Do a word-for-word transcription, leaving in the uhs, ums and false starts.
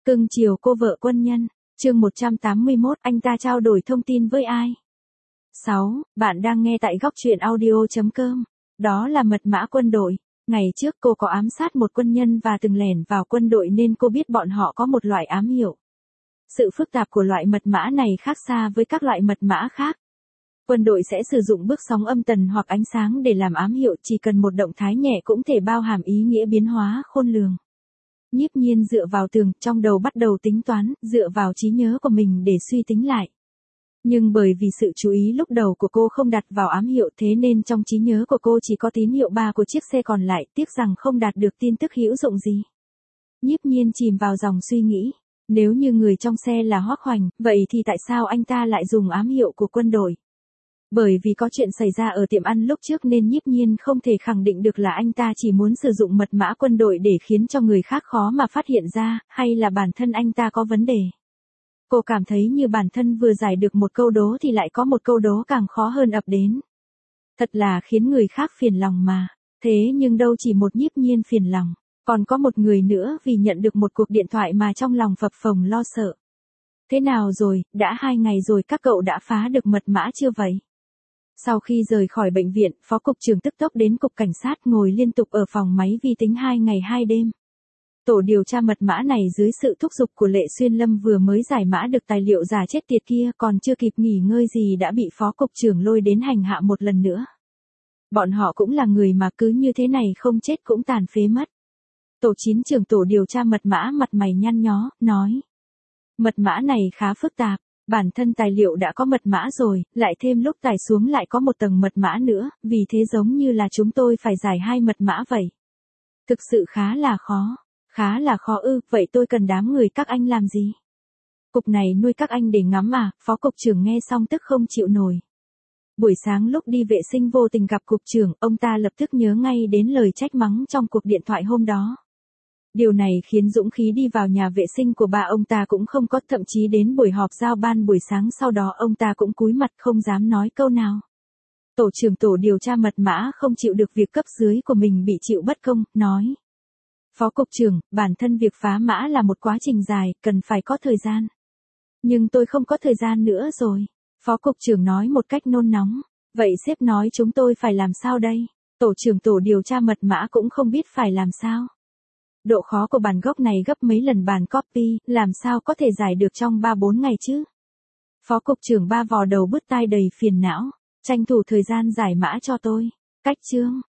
Cưng chiều cô vợ quân nhân, chương một trăm tám mươi mốt, anh ta trao đổi thông tin với ai? sáu. Bạn đang nghe tại góc truyện audio chấm com. Đó là mật mã quân đội. Ngày trước cô có ám sát một quân nhân và từng lẻn vào quân đội nên cô biết bọn họ có một loại ám hiệu. Sự phức tạp của loại mật mã này khác xa với các loại mật mã khác. Quân đội sẽ sử dụng bước sóng âm tần hoặc ánh sáng để làm ám hiệu, chỉ cần một động thái nhẹ cũng thể bao hàm ý nghĩa biến hóa khôn lường. Nhiếp Nhiên dựa vào tường, trong đầu bắt đầu tính toán, dựa vào trí nhớ của mình để suy tính lại. Nhưng bởi vì sự chú ý lúc đầu của cô không đặt vào ám hiệu, thế nên trong trí nhớ của cô chỉ có tín hiệu ba của chiếc xe còn lại, tiếc rằng không đạt được tin tức hữu dụng gì. Nhiếp Nhiên chìm vào dòng suy nghĩ, nếu như người trong xe là Hoắc Hoành, vậy thì tại sao anh ta lại dùng ám hiệu của quân đội? Bởi vì có chuyện xảy ra ở tiệm ăn lúc trước nên Nhiếp Nhiên không thể khẳng định được là anh ta chỉ muốn sử dụng mật mã quân đội để khiến cho người khác khó mà phát hiện ra, hay là bản thân anh ta có vấn đề. Cô cảm thấy như bản thân vừa giải được một câu đố thì lại có một câu đố càng khó hơn ập đến. Thật là khiến người khác phiền lòng mà. Thế nhưng đâu chỉ một Nhiếp Nhiên phiền lòng, còn có một người nữa vì nhận được một cuộc điện thoại mà trong lòng phập phồng lo sợ. Thế nào rồi, đã hai ngày rồi các cậu đã phá được mật mã chưa vậy? Sau khi rời khỏi bệnh viện, Phó Cục trưởng tức tốc đến Cục Cảnh sát ngồi liên tục ở phòng máy vi tính hai ngày hai đêm. Tổ điều tra mật mã này dưới sự thúc giục của Lệ Xuyên Lâm vừa mới giải mã được tài liệu giả chết tiệt kia, còn chưa kịp nghỉ ngơi gì đã bị Phó Cục trưởng lôi đến hành hạ một lần nữa. Bọn họ cũng là người mà cứ như thế này không chết cũng tàn phế mất. Tổ chín trưởng tổ điều tra mật mã mặt mày nhăn nhó, nói. Mật mã này khá phức tạp. Bản thân tài liệu đã có mật mã rồi, lại thêm lúc tải xuống lại có một tầng mật mã nữa, vì thế giống như là chúng tôi phải giải hai mật mã vậy. Thực sự khá là khó, khá là khó ư, vậy tôi cần đám người các anh làm gì? Cục này nuôi các anh để ngắm à, Phó Cục trưởng nghe xong tức không chịu nổi. Buổi sáng lúc đi vệ sinh vô tình gặp Cục trưởng, ông ta lập tức nhớ ngay đến lời trách mắng trong cuộc điện thoại hôm đó. Điều này khiến dũng khí đi vào nhà vệ sinh của bà ông ta cũng không có, thậm chí đến buổi họp giao ban buổi sáng sau đó ông ta cũng cúi mặt không dám nói câu nào. Tổ trưởng tổ điều tra mật mã không chịu được việc cấp dưới của mình bị chịu bất công, nói. Phó Cục trưởng, bản thân việc phá mã là một quá trình dài, cần phải có thời gian. Nhưng tôi không có thời gian nữa rồi. Phó Cục trưởng nói một cách nôn nóng. Vậy sếp nói chúng tôi phải làm sao đây? Tổ trưởng tổ điều tra mật mã cũng không biết phải làm sao. Độ khó của bản gốc này gấp mấy lần bản copy, làm sao có thể giải được trong ba bốn ngày chứ? Phó Cục trưởng ba vò đầu bứt tai đầy phiền não, tranh thủ thời gian giải mã cho tôi. Cách chương.